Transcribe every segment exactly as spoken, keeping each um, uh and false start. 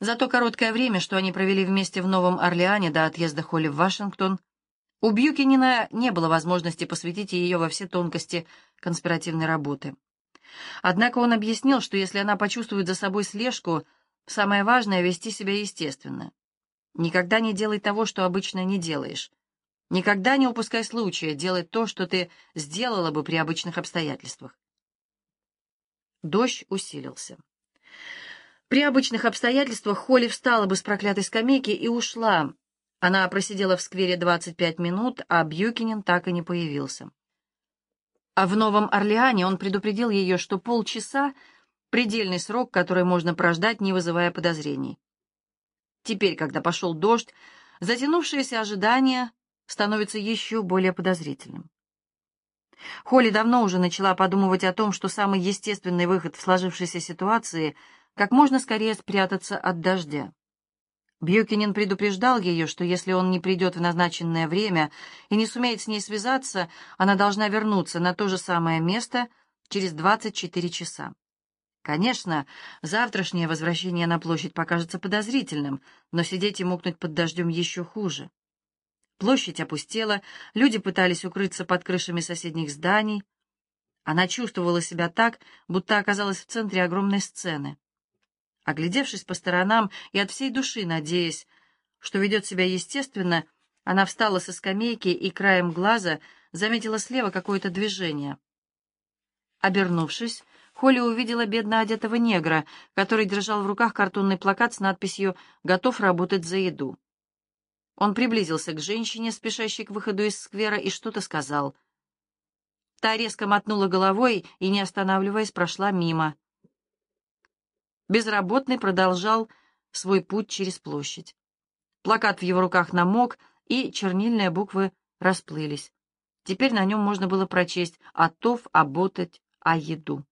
За то короткое время, что они провели вместе в Новом Орлеане до отъезда Холли в Вашингтон, у Бьюкенена не было возможности посвятить ее во все тонкости конспиративной работы. Однако он объяснил, что если она почувствует за собой слежку, самое важное — вести себя естественно. Никогда не делай того, что обычно не делаешь. Никогда не упускай случая делать то, что ты сделала бы при обычных обстоятельствах. Дождь усилился. При обычных обстоятельствах Холли встала бы с проклятой скамейки и ушла. Она просидела в сквере двадцать пять минут, а Бьюкенен так и не появился. А в Новом Орлеане он предупредил ее, что полчаса — предельный срок, который можно прождать, не вызывая подозрений. Теперь, когда пошел дождь, затянувшееся ожидание становится еще более подозрительным. Холли давно уже начала подумывать о том, что самый естественный выход в сложившейся ситуации — как можно скорее спрятаться от дождя. Бьюкенен предупреждал ее, что если он не придет в назначенное время и не сумеет с ней связаться, она должна вернуться на то же самое место через двадцать четыре часа. Конечно, завтрашнее возвращение на площадь покажется подозрительным, но сидеть и мокнуть под дождем еще хуже. Площадь опустела, люди пытались укрыться под крышами соседних зданий. Она чувствовала себя так, будто оказалась в центре огромной сцены. Оглядевшись по сторонам и от всей души надеясь, что ведет себя естественно, она встала со скамейки и краем глаза заметила слева какое-то движение. Обернувшись, Холли увидела бедно одетого негра, который держал в руках картонный плакат с надписью «Готов работать за еду». Он приблизился к женщине, спешащей к выходу из сквера, и что-то сказал. Та резко мотнула головой и, не останавливаясь, прошла мимо. Безработный продолжал свой путь через площадь. Плакат в его руках намок, и чернильные буквы расплылись. Теперь на нем можно было прочесть «Готов работать а еду».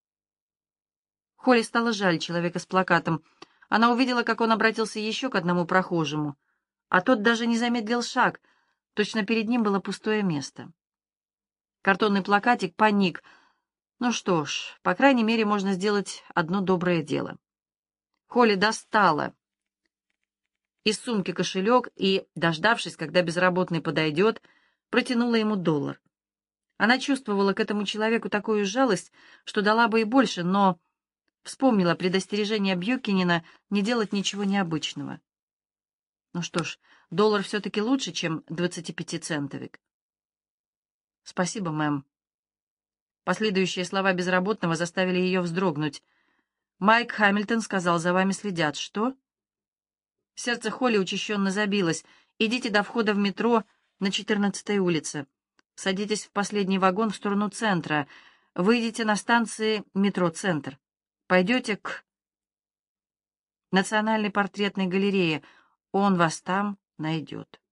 Холли стало жаль человека с плакатом. Она увидела, как он обратился еще к одному прохожему, а тот даже не замедлил шаг, точно перед ним было пустое место. Картонный плакатик паник. Ну что ж, по крайней мере, можно сделать одно доброе дело. Холли достала из сумки кошелек и, дождавшись, когда безработный подойдет, протянула ему доллар. Она чувствовала к этому человеку такую жалость, что дала бы и больше, но вспомнила предостережение Бьюкенена не делать ничего необычного. Ну что ж, доллар все-таки лучше, чем двадцатипятицентовик. «Спасибо, мэм». Последующие слова безработного заставили ее вздрогнуть. «Майк Хамильтон сказал, за вами следят». «Что?» Сердце Холли учащенно забилось. «Идите до входа в метро на четырнадцатой улице. Садитесь в последний вагон в сторону центра. Выйдите на станции метро «Центр». Пойдете к Национальной портретной галерее. Он вас там найдет».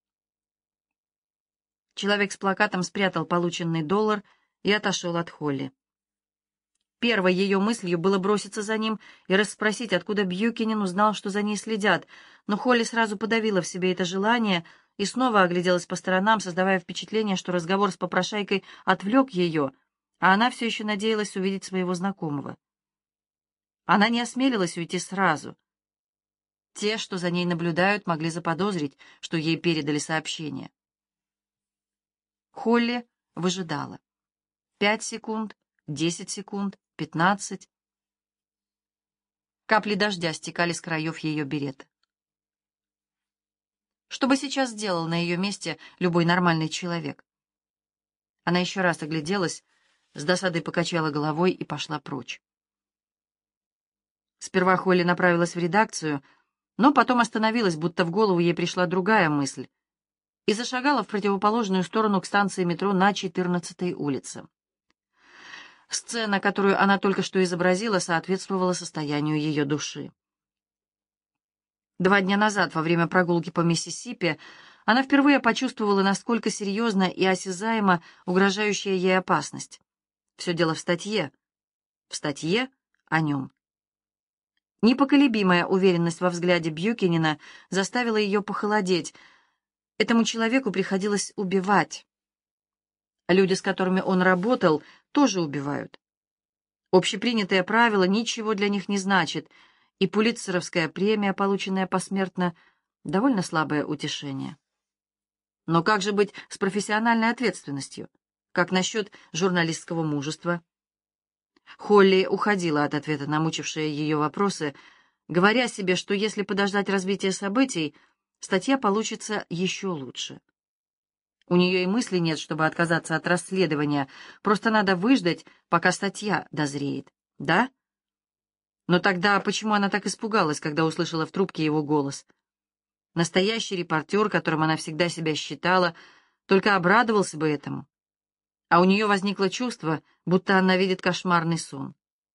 Человек с плакатом спрятал полученный доллар и отошел от Холли. Первой ее мыслью было броситься за ним и расспросить, откуда Бьюкенен узнал, что за ней следят, но Холли сразу подавила в себе это желание и снова огляделась по сторонам, создавая впечатление, что разговор с попрошайкой отвлек ее, а она все еще надеялась увидеть своего знакомого. Она не осмелилась уйти сразу. Те, что за ней наблюдают, могли заподозрить, что ей передали сообщение. Холли выжидала. Пять секунд, десять секунд, пятнадцать. Капли дождя стекали с краев ее берета. Что бы сейчас сделал на ее месте любой нормальный человек? Она еще раз огляделась, с досадой покачала головой и пошла прочь. Сперва Холли направилась в редакцию, но потом остановилась, будто в голову ей пришла другая мысль, и зашагала в противоположную сторону к станции метро на четырнадцатой улице. Сцена, которую она только что изобразила, соответствовала состоянию ее души. Два дня назад, во время прогулки по Миссисипи, она впервые почувствовала, насколько серьезна и осязаема угрожающая ей опасность. Все дело в статье. В статье о нем. Непоколебимая уверенность во взгляде Бьюкенена заставила ее похолодеть. Этому человеку приходилось убивать. Люди, с которыми он работал, тоже убивают. Общепринятое правило ничего для них не значит, И пулитцеровская премия, полученная посмертно, довольно слабое утешение. Но как же быть с профессиональной ответственностью? Как насчет журналистского мужества? Холли уходила от ответа на мучившие ее вопросы, говоря себе, что если подождать развития событий, статья получится еще лучше. У нее и мысли нет, чтобы отказаться от расследования, просто надо выждать, пока статья дозреет. Да? Но тогда почему она так испугалась, когда услышала в трубке его голос? Настоящий репортер, которым она всегда себя считала, только обрадовался бы этому. А у нее возникло чувство, будто она видит кошмарный сон.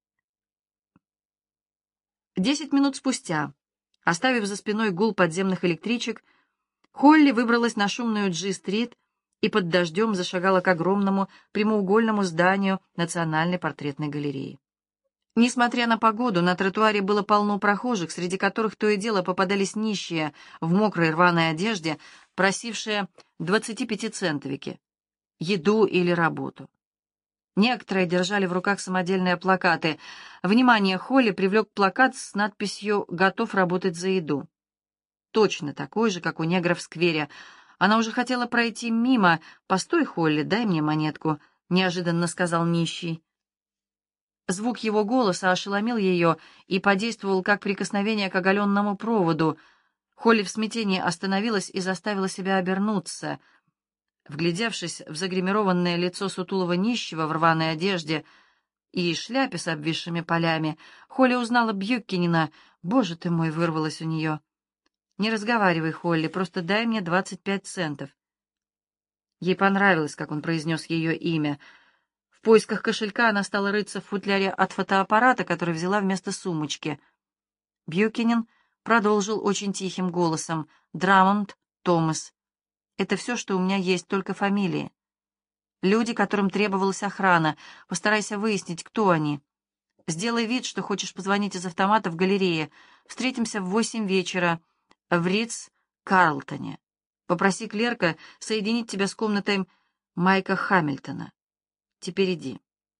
Десять минут спустя, оставив за спиной гул подземных электричек, Холли выбралась на шумную Джи-стрит и под дождем зашагала к огромному прямоугольному зданию Национальной портретной галереи. Несмотря на погоду, на тротуаре было полно прохожих, среди которых то и дело попадались нищие в мокрой рваной одежде, просившие двадцатипятицентовики, еду или работу. Некоторые держали в руках самодельные плакаты. Внимание Холли привлек плакат с надписью «Готов работать за еду». Точно такой же, как у негров в сквере. Она уже хотела пройти мимо. «Постой, Холли, дай мне монетку», — неожиданно сказал нищий. Звук его голоса ошеломил ее и подействовал как прикосновение к оголенному проводу. Холли в смятении остановилась и заставила себя обернуться. Вглядевшись в загримированное лицо сутулого нищего в рваной одежде и шляпе с обвисшими полями, Холли узнала Бьюкинена. «Боже ты мой!» — вырвалось у нее. «Не разговаривай, Холли, просто дай мне двадцать пять центов». Ей понравилось, как он произнес ее имя. В поисках кошелька она стала рыться в футляре от фотоаппарата, который взяла вместо сумочки. Бьюкинен продолжил очень тихим голосом. «Драмонд, Томас. Это все, что у меня есть, только фамилии. Люди, которым требовалась охрана. Постарайся выяснить, кто они. Сделай вид, что хочешь позвонить из автомата в галерее. Встретимся в восемь вечера в Ритц-Карлтоне. Попроси клерка соединить тебя с комнатой Майка Хамильтона. Теперь иди».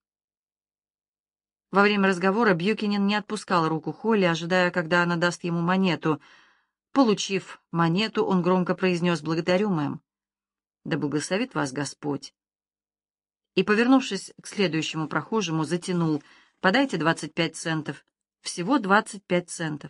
Во время разговора Бьюкинен не отпускал руку Холли, ожидая, когда она даст ему монету. Получив монету, он громко произнес: «Благодарю, мэм. Да благословит вас Господь». И, повернувшись к следующему прохожему, затянул: «Подайте двадцать пять центов. Всего двадцать пять центов».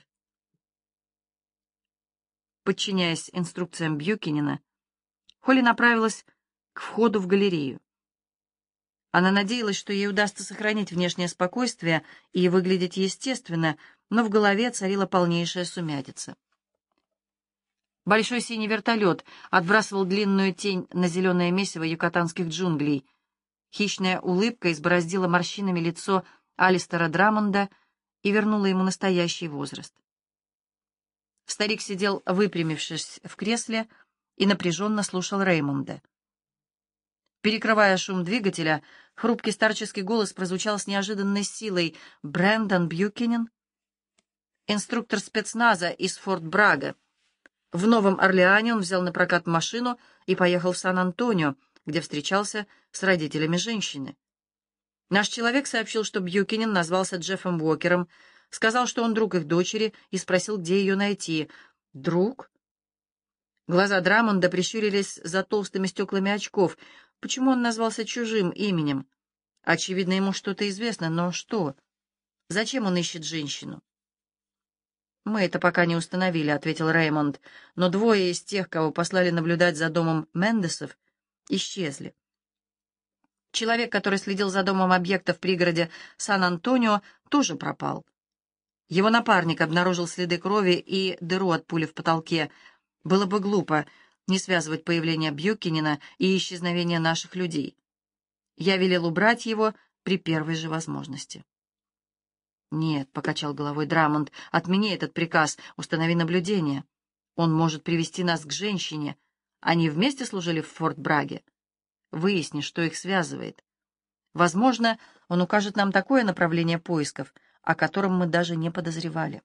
Подчиняясь инструкциям Бьюкинена, Холли направилась к входу в галерею. Она надеялась, что ей удастся сохранить внешнее спокойствие и выглядеть естественно, но в голове царила полнейшая сумятица. Большой синий вертолет отбрасывал длинную тень на зеленое месиво юкатанских джунглей. Хищная улыбка избороздила морщинами лицо Алистера Драмонда и вернула ему настоящий возраст. Старик сидел, выпрямившись в кресле, и напряженно слушал Реймонда. Перекрывая шум двигателя, хрупкий старческий голос прозвучал с неожиданной силой. «Брэндон Бьюкинен, инструктор спецназа из Форт Брага. В Новом Орлеане он взял на прокат машину и поехал в Сан-Антонио, где встречался с родителями женщины. Наш человек сообщил, что Бьюкинен назвался Джеффом Уокером, сказал, что он друг их дочери, и спросил, где ее найти. Друг?» Глаза Драмонда прищурились за толстыми стеклами очков. Почему он назвался чужим именем? Очевидно, ему что-то известно, но что? Зачем он ищет женщину? «Мы это пока не установили», — ответил Реймонд, «но двое из тех, кого послали наблюдать за домом Мендесов, исчезли. Человек, который следил за домом объекта в пригороде Сан-Антонио, тоже пропал. Его напарник обнаружил следы крови и дыру от пули в потолке. Было бы глупо не связывать появление Бьюкинена и исчезновение наших людей. Я велел убрать его при первой же возможности». «Нет», — покачал головой Драмонд, — «отмени этот приказ, установи наблюдение. Он может привести нас к женщине. Они вместе служили в Форт Браге. Выясни, что их связывает. Возможно, он укажет нам такое направление поисков, о котором мы даже не подозревали».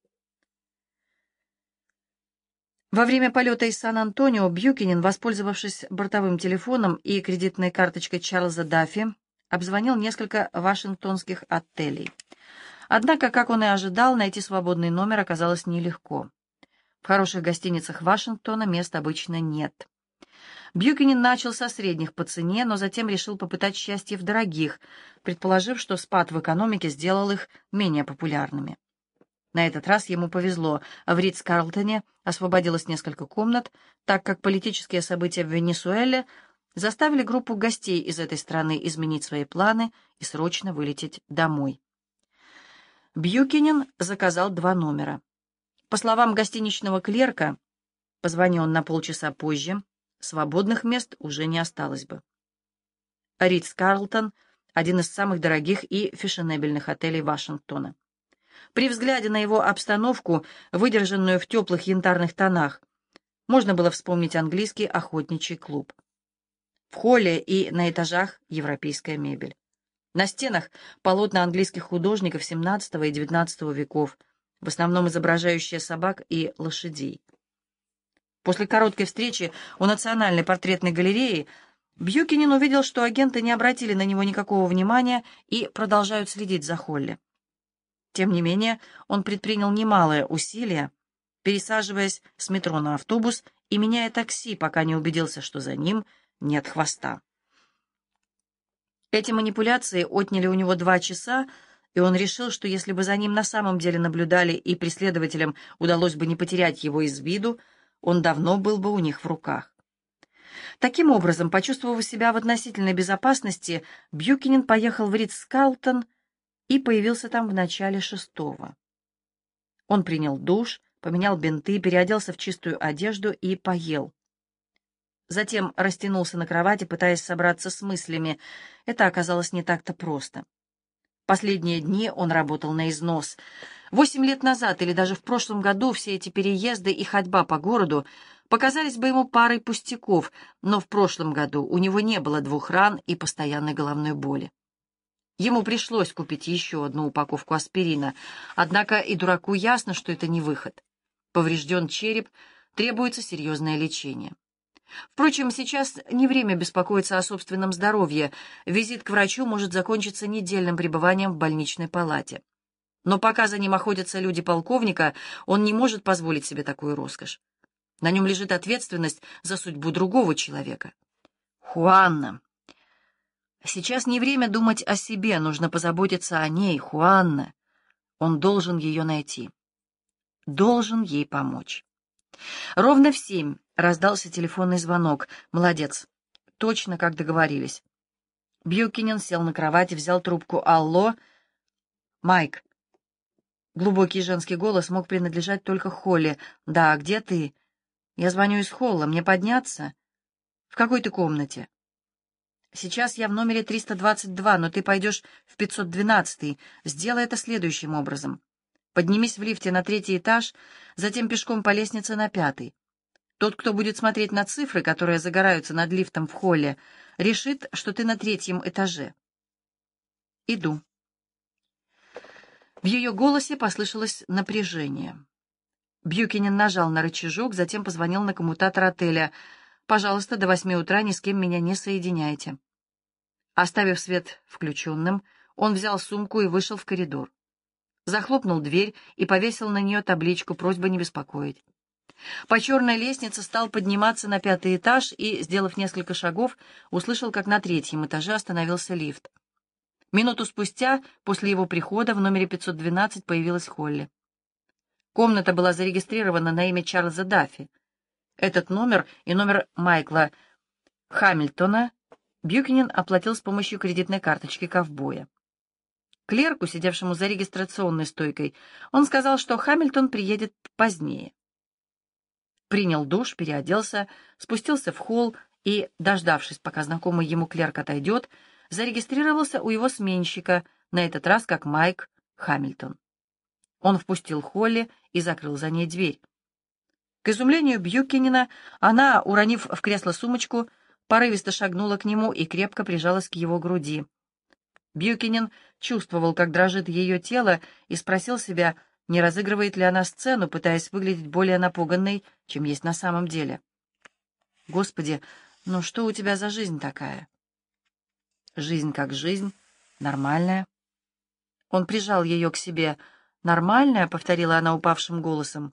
Во время полета из Сан-Антонио Бьюкинен, воспользовавшись бортовым телефоном и кредитной карточкой Чарльза Даффи, обзвонил несколько вашингтонских отелей. Однако, как он и ожидал, найти свободный номер оказалось нелегко. В хороших гостиницах Вашингтона мест обычно нет. Бьюкенен начал со средних по цене, но затем решил попытать счастье в дорогих, предположив, что спад в экономике сделал их менее популярными. На этот раз ему повезло. В Ритц-Карлтоне освободилось несколько комнат, так как политические события в Венесуэле заставили группу гостей из этой страны изменить свои планы и срочно вылететь домой. Бьюкенен заказал два номера. По словам гостиничного клерка, позвони он на полчаса позже, свободных мест уже не осталось бы. Ритц-Карлтон — один из самых дорогих и фешенебельных отелей Вашингтона. При взгляде на его обстановку, выдержанную в теплых янтарных тонах, можно было вспомнить английский охотничий клуб. В холле и на этажах европейская мебель. На стенах полотна английских художников семнадцатого и девятнадцатого веков, в основном изображающие собак и лошадей. После короткой встречи у Национальной портретной галереи Бьюкенен увидел, что агенты не обратили на него никакого внимания и продолжают следить за Холли. Тем не менее, он предпринял немалые усилия, пересаживаясь с метро на автобус и меняя такси, пока не убедился, что за ним нет хвоста. Эти манипуляции отняли у него два часа, и он решил, что если бы за ним на самом деле наблюдали и преследователям удалось бы не потерять его из виду, он давно был бы у них в руках. Таким образом, почувствовав себя в относительной безопасности, Бьюкенен поехал в Ритц-Карлтон и появился там в начале шестого. Он принял душ, поменял бинты, переоделся в чистую одежду и поел. Затем растянулся на кровати, пытаясь собраться с мыслями. Это оказалось не так-то просто. Последние дни он работал на износ. Восемь лет назад или даже в прошлом году все эти переезды и ходьба по городу показались бы ему парой пустяков, но в прошлом году у него не было двух ран и постоянной головной боли. Ему пришлось купить еще одну упаковку аспирина, однако и дураку ясно, что это не выход. Поврежден череп, требуется серьезное лечение. Впрочем, сейчас не время беспокоиться о собственном здоровье. Визит к врачу может закончиться недельным пребыванием в больничной палате. Но пока за ним охотятся люди полковника, он не может позволить себе такую роскошь. На нем лежит ответственность за судьбу другого человека. Хуанна. Сейчас не время думать о себе, нужно позаботиться о ней, Хуанна. Он должен ее найти. Должен ей помочь. Ровно в семь раздался телефонный звонок. Молодец. Точно, как договорились. Бьюкенен сел на кровати, взял трубку. Алло? Майк. Глубокий женский голос мог принадлежать только Холли. Да, где ты? Я звоню из холла. Мне подняться? В какой ты комнате? Сейчас я в номере триста двадцать два, но ты пойдешь в пятьсот двенадцатый. Сделай это следующим образом. Поднимись в лифте на третий этаж, затем пешком по лестнице на пятый. Тот, кто будет смотреть на цифры, которые загораются над лифтом в холле, решит, что ты на третьем этаже. Иду. В ее голосе послышалось напряжение. Бьюкенен нажал на рычажок, затем позвонил на коммутатор отеля. «Пожалуйста, до восьми утра ни с кем меня не соединяйте». Оставив свет включенным, он взял сумку и вышел в коридор. Захлопнул дверь и повесил на нее табличку «Просьба не беспокоить». По черной лестнице стал подниматься на пятый этаж и, сделав несколько шагов, услышал, как на третьем этаже остановился лифт. Минуту спустя, после его прихода, в номере пятьсот двенадцать появилась Холли. Комната была зарегистрирована на имя Чарльза Даффи. Этот номер и номер Майкла Хамильтона Бьюкенен оплатил с помощью кредитной карточки ковбоя. Клерку, сидевшему за регистрационной стойкой, он сказал, что Хамильтон приедет позднее. Принял душ, переоделся, спустился в холл и, дождавшись, пока знакомый ему клерк отойдет, зарегистрировался у его сменщика, на этот раз как Майк Хамильтон. Он впустил Холли и закрыл за ней дверь. К изумлению Бьюкенена, она, уронив в кресло сумочку, порывисто шагнула к нему и крепко прижалась к его груди. Бьюкенен чувствовал, как дрожит ее тело, и спросил себя, не разыгрывает ли она сцену, пытаясь выглядеть более напуганной, чем есть на самом деле. «Господи, ну что у тебя за жизнь такая?» «Жизнь как жизнь, нормальная». Он прижал ее к себе. «Нормальная?» — повторила она упавшим голосом.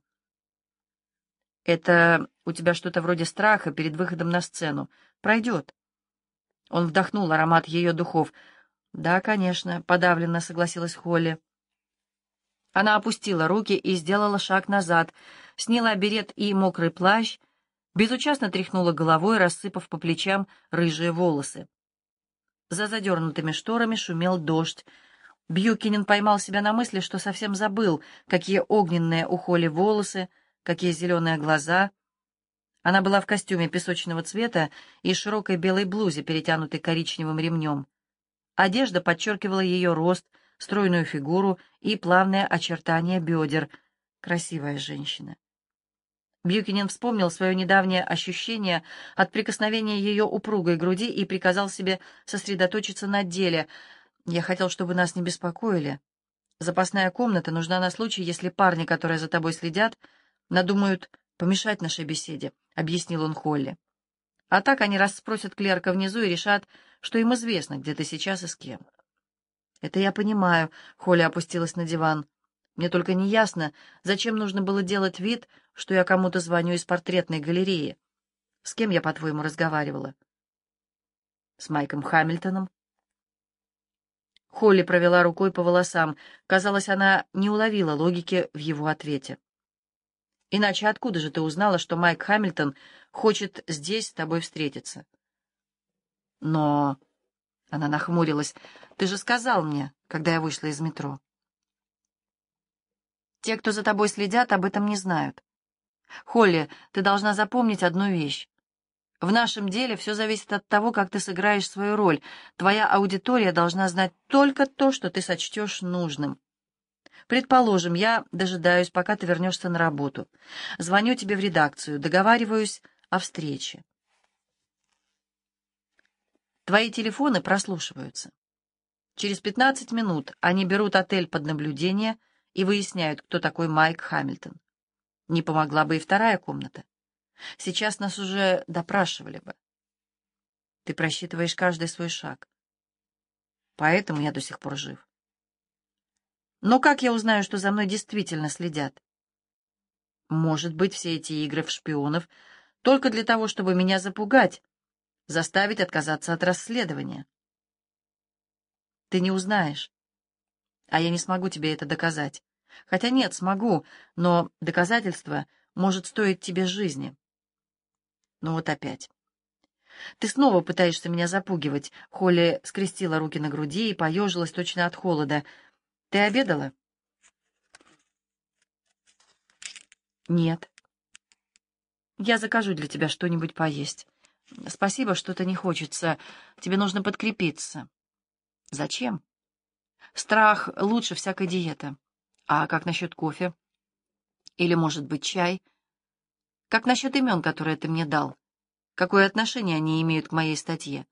«Это у тебя что-то вроде страха перед выходом на сцену. Пройдет». Он вдохнул аромат ее духов. «Да, конечно», — подавленно согласилась Холли. Она опустила руки и сделала шаг назад, сняла берет и мокрый плащ, безучастно тряхнула головой, рассыпав по плечам рыжие волосы. За задернутыми шторами шумел дождь. Бьюкинен поймал себя на мысли, что совсем забыл, какие огненные у Холли волосы, какие зеленые глаза. Она была в костюме песочного цвета и широкой белой блузе, перетянутой коричневым ремнем. Одежда подчеркивала ее рост, стройную фигуру и плавные очертания бедер. Красивая женщина. Бьюкинен вспомнил свое недавнее ощущение от прикосновения ее упругой груди и приказал себе сосредоточиться на деле. «Я хотел, чтобы нас не беспокоили. Запасная комната нужна на случай, если парни, которые за тобой следят, надумают помешать нашей беседе», — объяснил он Холли. «А так они расспросят клерка внизу и решат, что им известно, где ты сейчас и с кем». «Это я понимаю», — Холли опустилась на диван. «Мне только не ясно, зачем нужно было делать вид, что я кому-то звоню из портретной галереи. С кем я, по-твоему, разговаривала?» «С Майком Хамильтоном». Холли провела рукой по волосам. Казалось, она не уловила логики в его ответе. «Иначе откуда же ты узнала, что Майк Хамильтон хочет здесь с тобой встретиться?» «Но...» — она нахмурилась. «Ты же сказал мне, когда я вышла из метро». «Те, кто за тобой следят, об этом не знают. Холли, ты должна запомнить одну вещь. В нашем деле все зависит от того, как ты сыграешь свою роль. Твоя аудитория должна знать только то, что ты сочтешь нужным. Предположим, я дожидаюсь, пока ты вернешься на работу. Звоню тебе в редакцию, договариваюсь о встрече. Твои телефоны прослушиваются. Через пятнадцать минут они берут отель под наблюдение и выясняют, кто такой Майк Хамильтон. Не помогла бы и вторая комната. Сейчас нас уже допрашивали бы. Ты просчитываешь каждый свой шаг. Поэтому я до сих пор жив. Но как я узнаю, что за мной действительно следят? Может быть, все эти игры в шпионов только для того, чтобы меня запугать, заставить отказаться от расследования. Ты не узнаешь, а я не смогу тебе это доказать. Хотя нет, смогу, но доказательство может стоить тебе жизни. Ну вот опять. Ты снова пытаешься меня запугивать. Холли скрестила руки на груди и поежилась точно от холода. Ты обедала? Нет. Я закажу для тебя что-нибудь поесть. Спасибо, что-то не хочется. Тебе нужно подкрепиться. Зачем? Страх лучше всякой диеты. А как насчет кофе? Или, может быть, чай? Как насчет имен, которые ты мне дал? Какое отношение они имеют к моей статье?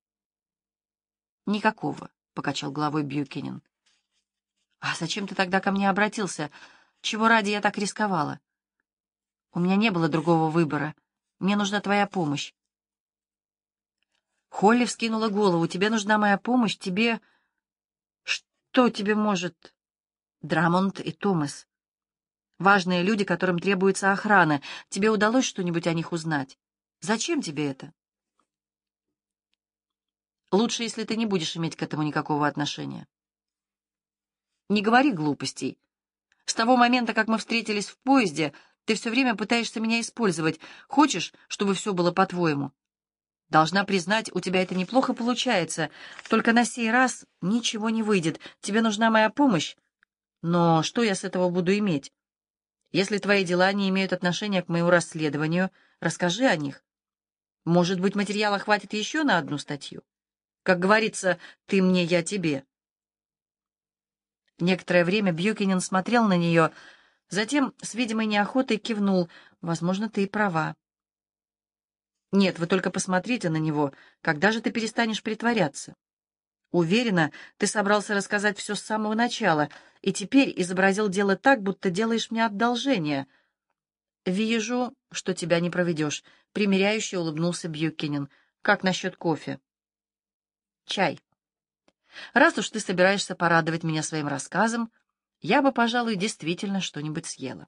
Никакого, — покачал головой Бьюкинен. А зачем ты тогда ко мне обратился? Чего ради я так рисковала? У меня не было другого выбора. Мне нужна твоя помощь. Холли вскинула голову. Тебе нужна моя помощь? Тебе... Что тебе может... Драмонт и Томас. Важные люди, которым требуется охрана. Тебе удалось что-нибудь о них узнать? Зачем тебе это? Лучше, если ты не будешь иметь к этому никакого отношения. Не говори глупостей. С того момента, как мы встретились в поезде, ты все время пытаешься меня использовать. Хочешь, чтобы все было по-твоему? Должна признать, у тебя это неплохо получается. Только на сей раз ничего не выйдет. Тебе нужна моя помощь. Но что я с этого буду иметь? Если твои дела не имеют отношения к моему расследованию, расскажи о них. Может быть, материала хватит еще на одну статью? Как говорится, ты мне, я тебе. Некоторое время Бьюкинен смотрел на нее, затем с видимой неохотой кивнул. Возможно, ты и права. Нет, вы только посмотрите на него. Когда же ты перестанешь притворяться? Уверена, ты собрался рассказать все с самого начала, и теперь изобразил дело так, будто делаешь мне одолжение. Вижу, что тебя не проведешь, — примиряюще улыбнулся Бьюкинен. Как насчет кофе? Чай. Раз уж ты собираешься порадовать меня своим рассказом, я бы, пожалуй, действительно что-нибудь съела.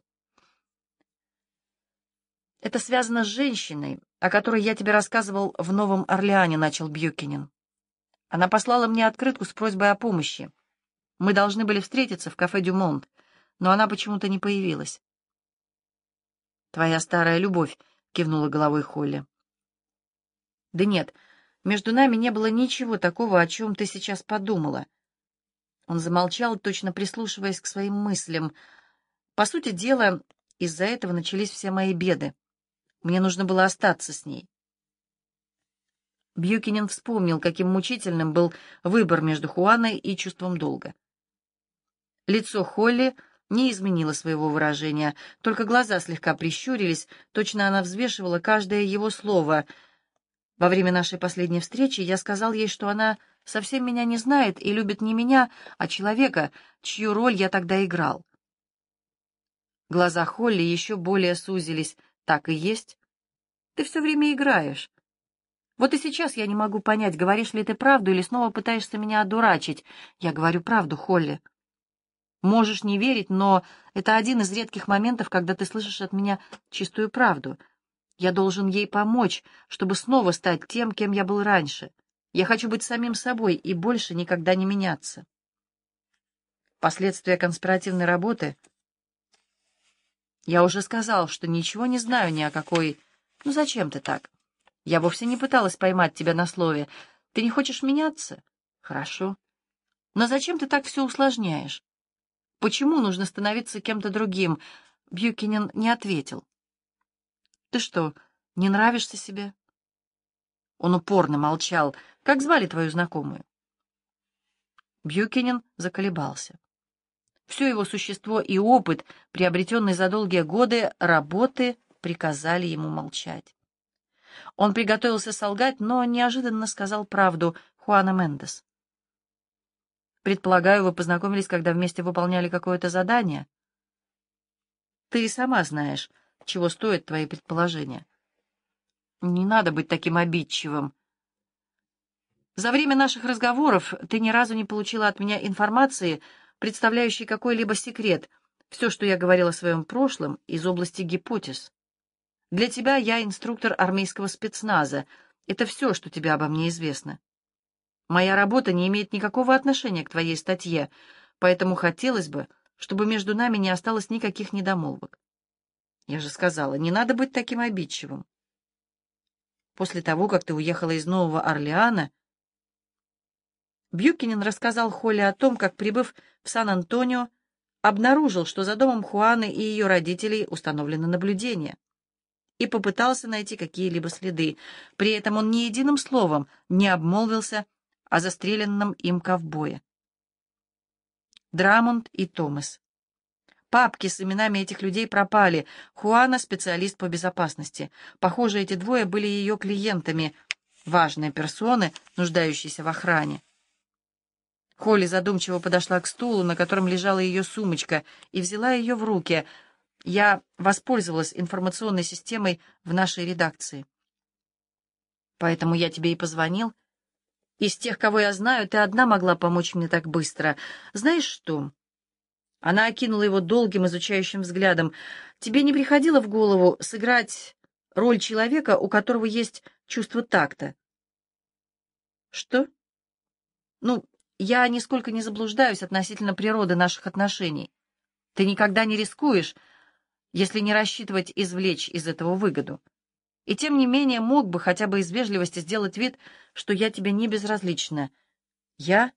Это связано с женщиной, о которой я тебе рассказывал в Новом Орлеане, начал Бьюкенен. Она послала мне открытку с просьбой о помощи. Мы должны были встретиться в кафе «Дюмонт», но она почему-то не появилась. «Твоя старая любовь», — кивнула головой Холли. «Да нет, между нами не было ничего такого, о чем ты сейчас подумала». Он замолчал, точно прислушиваясь к своим мыслям. «По сути дела, из-за этого начались все мои беды. Мне нужно было остаться с ней». Бьюкенен вспомнил, каким мучительным был выбор между Хуаной и чувством долга. Лицо Холли не изменило своего выражения, только глаза слегка прищурились, точно она взвешивала каждое его слово. Во время нашей последней встречи я сказал ей, что она совсем меня не знает и любит не меня, а человека, чью роль я тогда играл. Глаза Холли еще более сузились. «Так и есть. Ты все время играешь. Вот и сейчас я не могу понять, говоришь ли ты правду или снова пытаешься меня одурачить. Я говорю правду, Холли. Можешь не верить, но это один из редких моментов, когда ты слышишь от меня чистую правду. Я должен ей помочь, чтобы снова стать тем, кем я был раньше. Я хочу быть самим собой и больше никогда не меняться». Последствия конспиративной работы. Я уже сказал, что ничего не знаю ни о какой... Ну зачем ты так? Я вовсе не пыталась поймать тебя на слове. Ты не хочешь меняться? Хорошо. Но зачем ты так все усложняешь? Почему нужно становиться кем-то другим? Бьюкенен не ответил. Ты что, не нравишься себе? Он упорно молчал. Как звали твою знакомую? Бьюкенен заколебался. Все его существо и опыт, приобретенный за долгие годы работы, приказали ему молчать. Он приготовился солгать, но неожиданно сказал правду: Хуана Мендес. «Предполагаю, вы познакомились, когда вместе выполняли какое-то задание? Ты и сама знаешь, чего стоят твои предположения. Не надо быть таким обидчивым. За время наших разговоров ты ни разу не получила от меня информации, представляющей какой-либо секрет. Все, что я говорила о своем прошлом, из области гипотез. Для тебя я инструктор армейского спецназа. Это все, что тебе обо мне известно. Моя работа не имеет никакого отношения к твоей статье, поэтому хотелось бы, чтобы между нами не осталось никаких недомолвок. Я же сказала, не надо быть таким обидчивым. После того, как ты уехала из Нового Орлеана, Бьюкенен рассказал Холли о том, как, прибыв в Сан-Антонио, обнаружил, что за домом Хуаны и ее родителей установлено наблюдение, и попытался найти какие-либо следы. При этом он ни единым словом не обмолвился о застреленном им ковбое. Драмонд и Томас. Папки с именами этих людей пропали. Хуана — специалист по безопасности. Похоже, эти двое были ее клиентами, важные персоны, нуждающиеся в охране. Холли задумчиво подошла к стулу, на котором лежала ее сумочка, и взяла ее в руки. Я воспользовалась информационной системой в нашей редакции. Поэтому я тебе и позвонил. Из тех, кого я знаю, ты одна могла помочь мне так быстро. Знаешь что? Она окинула его долгим изучающим взглядом. Тебе не приходило в голову сыграть роль человека, у которого есть чувство такта? Что? Ну, я нисколько не заблуждаюсь относительно природы наших отношений. Ты никогда не рискуешь, если не рассчитывать извлечь из этого выгоду. И тем не менее мог бы хотя бы из вежливости сделать вид, что я тебе не безразлична. Я?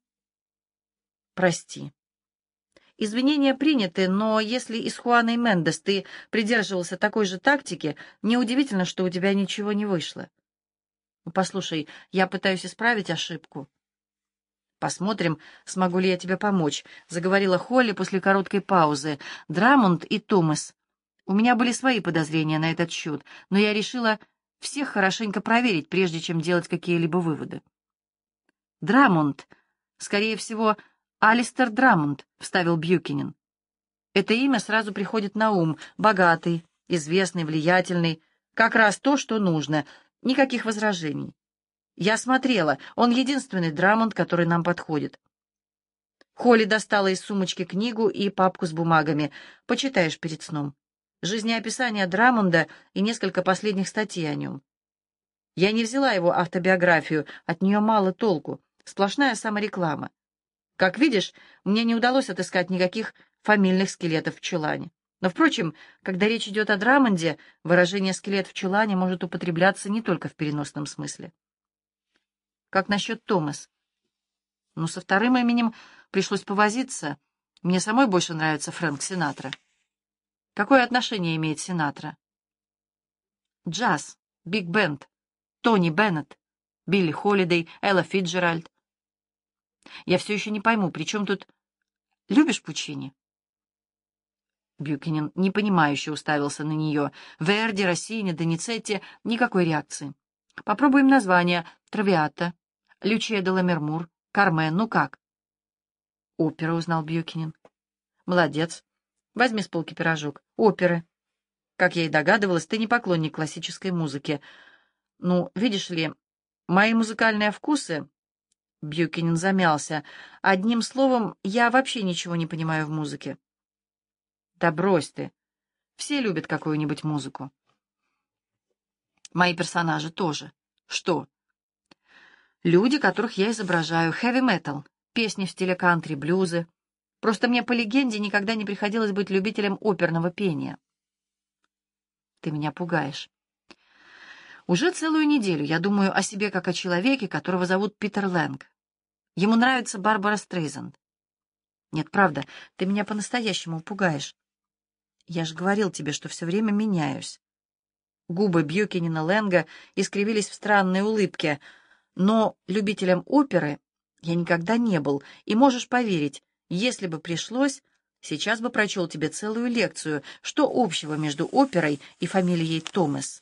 Прости. Извинения приняты, но если и с Хуаной Мендес ты придерживался такой же тактики, неудивительно, что у тебя ничего не вышло. Послушай, я пытаюсь исправить ошибку. «Посмотрим, смогу ли я тебе помочь», — заговорила Холли после короткой паузы. «Драмонд и Томас. У меня были свои подозрения на этот счет, но я решила всех хорошенько проверить, прежде чем делать какие-либо выводы». «Драмонд, скорее всего, Алистер Драмонд», — вставил Бьюкенен. «Это имя сразу приходит на ум. Богатый, известный, влиятельный. Как раз то, что нужно. Никаких возражений. Я смотрела, он единственный Драмонд, который нам подходит. Холли достала из сумочки книгу и папку с бумагами. Почитаешь перед сном. Жизнеописание Драмонда и несколько последних статей о нем. Я не взяла его автобиографию, от нее мало толку, сплошная самореклама. Как видишь, мне не удалось отыскать никаких фамильных скелетов в чулане. Но, впрочем, когда речь идет о Драмонде, выражение «скелет в чулане» может употребляться не только в переносном смысле. Как насчет Томас? Ну, со вторым именем пришлось повозиться. Мне самой больше нравится Фрэнк Синатра. Какое отношение имеет Синатра? Джаз, биг-бенд, Тони Беннет, Билли Холидей, Элла Фитджеральд. Я все еще не пойму, при чем тут... Любишь Пучини? Бьюкенен непонимающе уставился на нее. Верди, Россини, Доницетти — никакой реакции. Попробуем название. Травиата, Лючия де Ламермур, Кармен, ну как? Опера, узнал Бьюкенен. Молодец. Возьми с полки пирожок. Оперы. Как я и догадывалась, ты не поклонник классической музыки. Ну, видишь ли, мои музыкальные вкусы... Бьюкенен замялся. Одним словом, я вообще ничего не понимаю в музыке. Да брось ты. Все любят какую-нибудь музыку. Мои персонажи тоже. Что? Люди, которых я изображаю. Хэви-метал. Песни в стиле кантри, блюзы. Просто мне по легенде никогда не приходилось быть любителем оперного пения. Ты меня пугаешь. Уже целую неделю я думаю о себе как о человеке, которого зовут Питер Лэнг. Ему нравится Барбара Стрейзанд. Нет, правда, ты меня по-настоящему пугаешь. Я же говорил тебе, что все время меняюсь. Губы Бьюкенена Лэнга искривились в странной улыбке. Но любителем оперы я никогда не был, и можешь поверить, если бы пришлось, сейчас бы прочел тебе целую лекцию, что общего между оперой и фамилией Томас.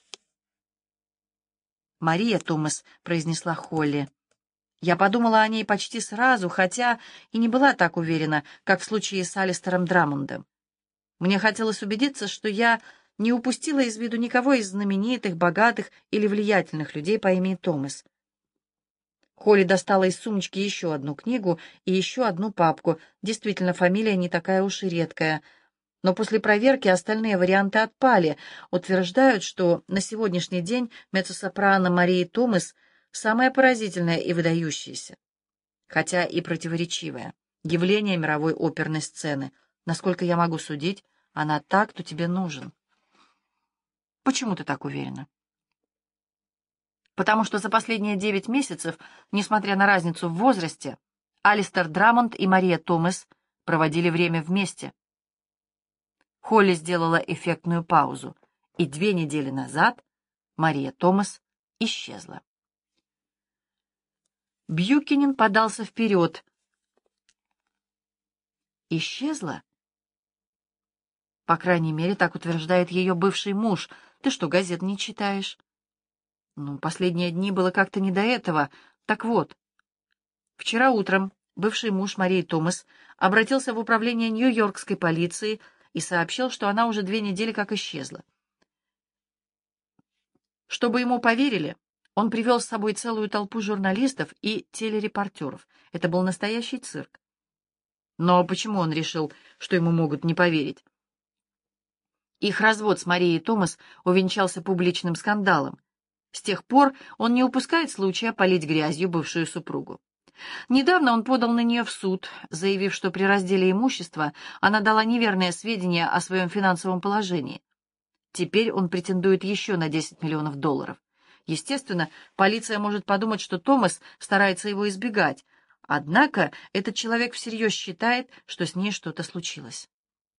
«Мария Томас», — произнесла Холли. Я подумала о ней почти сразу, хотя и не была так уверена, как в случае с Алистером Драмондом. Мне хотелось убедиться, что я не упустила из виду никого из знаменитых, богатых или влиятельных людей по имени Томас. Холли достала из сумочки еще одну книгу и еще одну папку. Действительно, фамилия не такая уж и редкая. Но после проверки остальные варианты отпали. Утверждают, что на сегодняшний день меццо-сопрано Марии Томас самое поразительное и выдающееся, хотя и противоречивое, явление мировой оперной сцены. Насколько я могу судить, она та, кто тебе нужен. Почему ты так уверена? Потому что за последние девять месяцев, несмотря на разницу в возрасте, Алистер Драмонд и Мария Томас проводили время вместе. Холли сделала эффектную паузу, и две недели назад Мария Томас исчезла. Бьюкенен подался вперед. Исчезла? По крайней мере, так утверждает ее бывший муж. Ты что, газет не читаешь? Ну, последние дни было как-то не до этого. Так вот, вчера утром бывший муж Марии Томас обратился в управление Нью-Йоркской полиции и сообщил, что она уже две недели как исчезла. Чтобы ему поверили, он привел с собой целую толпу журналистов и телерепортеров. Это был настоящий цирк. Но почему он решил, что ему могут не поверить? Их развод с Марией Томас увенчался публичным скандалом. С тех пор он не упускает случая полить грязью бывшую супругу. Недавно он подал на нее в суд, заявив, что при разделе имущества она дала неверные сведения о своем финансовом положении. Теперь он претендует еще на десять миллионов долларов. Естественно, полиция может подумать, что Томас старается его избегать, однако этот человек всерьез считает, что с ней что-то случилось.